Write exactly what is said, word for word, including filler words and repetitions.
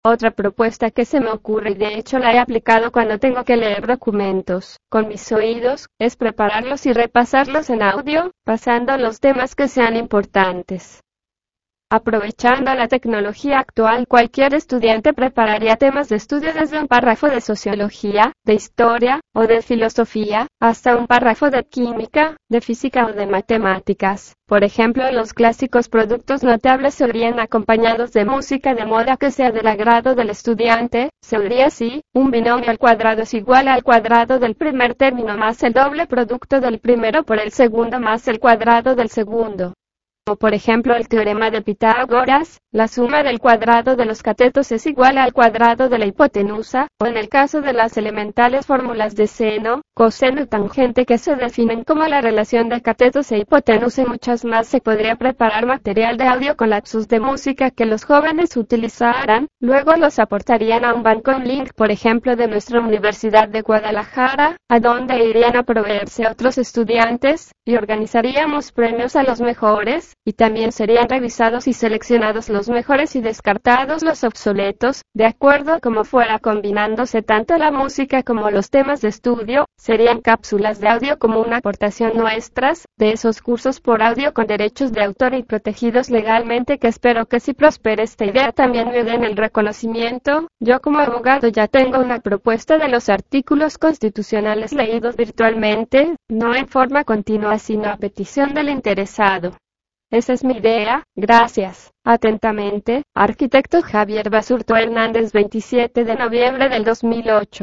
Otra propuesta que se me ocurre, y de hecho la he aplicado cuando tengo que leer documentos con mis oídos, es prepararlos y repasarlos en audio, pasando los temas que sean importantes. Aprovechando la tecnología actual, cualquier estudiante prepararía temas de estudio desde un párrafo de sociología, de historia, o de filosofía, hasta un párrafo de química, de física o de matemáticas. Por ejemplo, los clásicos productos notables se oirían acompañados de música de moda que sea del agrado del estudiante. Se oiría así: un binomio al cuadrado es igual al cuadrado del primer término más el doble producto del primero por el segundo más el cuadrado del segundo. O por ejemplo el teorema de Pitágoras: la suma del cuadrado de los catetos es igual al cuadrado de la hipotenusa, o en el caso de las elementales fórmulas de seno, coseno y tangente que se definen como la relación de catetos e hipotenusa y muchas más. Se podría preparar material de audio con lapsus de música que los jóvenes utilizaran, luego los aportarían a un banco en link, por ejemplo de nuestra Universidad de Guadalajara, a donde irían a proveerse otros estudiantes, y organizaríamos premios a los mejores, y también serían revisados y seleccionados los mejores y descartados los obsoletos, de acuerdo como fuera combinándose tanto la música como los temas de estudio. Serían cápsulas de audio como una aportación nuestras, de esos cursos por audio con derechos de autor y protegidos legalmente, que espero que si prospere esta idea también me den el reconocimiento. Yo como abogado ya tengo una propuesta de los artículos constitucionales leídos virtualmente, no en forma continua sino a petición del interesado. Esa es mi idea. Gracias. Atentamente, arquitecto Javier Basurto Hernández, veintisiete de noviembre del dos mil ocho.